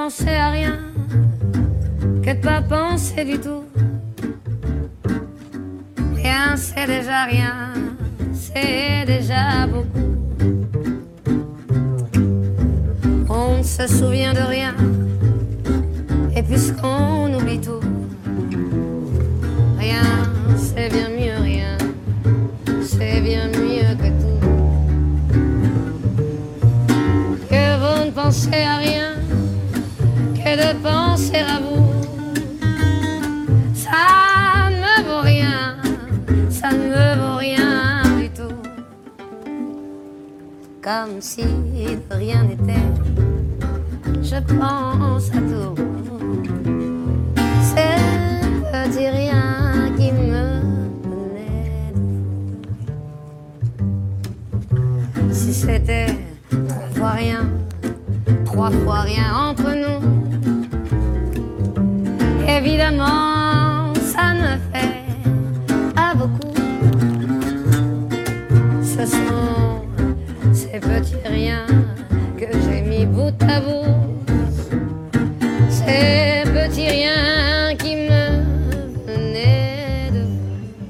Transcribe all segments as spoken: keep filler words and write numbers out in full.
penser à rien, que de pas penser du tout. Rien, c'est déjà rien, c'est déjà beaucoup. On ne se souvient de rien, et puisqu'on oublie tout, rien, c'est bien mieux, rien, c'est bien mieux que tout. Que vous ne pensez à rien, que de penser à vous, ça ne vaut rien, ça ne me vaut rien du tout. Comme si de rien n'était, je pense à tout. C'est petit rien qui me tenait debout. Si c'était trois fois rien, trois fois rien entre nous, évidemment ça ne fait pas beaucoup. Ce sont ces petits riens que j'ai mis bout à bout, ces petits riens qui me venaient de vous.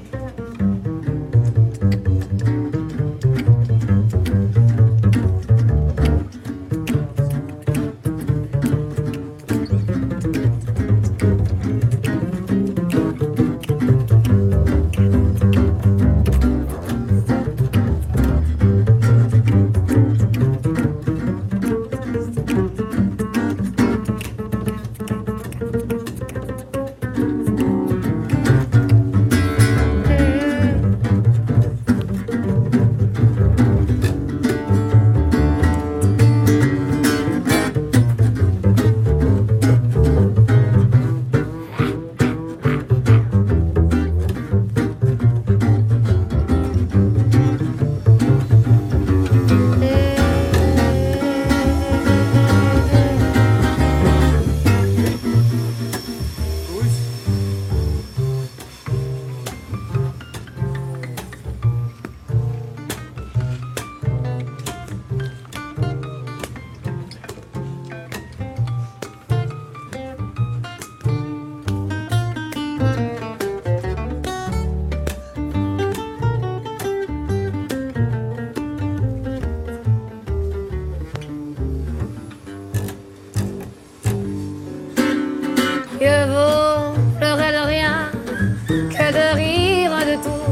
Que vous pleurez de rien, que de rire de tout.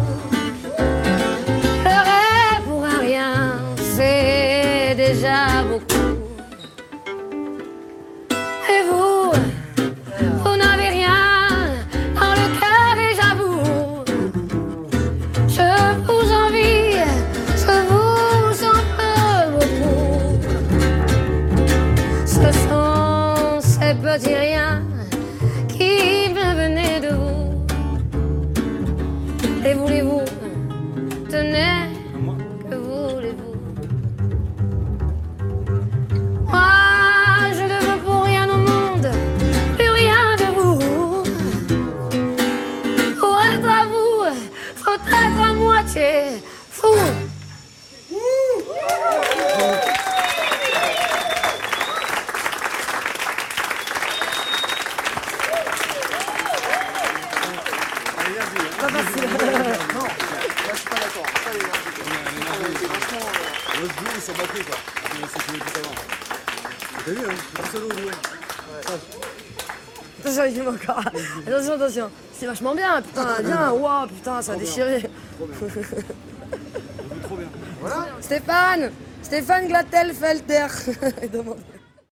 Pleurer pour un rien, c'est déjà beaucoup. Et vous, vous n'avez rien dans le cœur et j'avoue, je vous envie, je vous en veux beaucoup. Ce sont ces petits riens qui me venait de vous. Et voulez-vous, tenez, que voulez-vous? Moi, je ne veux pour rien au monde, plus rien de vous. Pour être à vous, faut être à moitié fou. Pas facile. Non, là je suis pas d'accord. Ça, il est vachement. Le duo, ils sont battus quoi. C'est fini tout avant. T'as vu, hein? C'est solo au duo. Attention, il filme encore. Attention, attention. C'est vachement bien, putain. Bien, waouh, putain, ça a déchiré. Trop bien. Voilà. Stéphane Stéphane Glattel-Felter.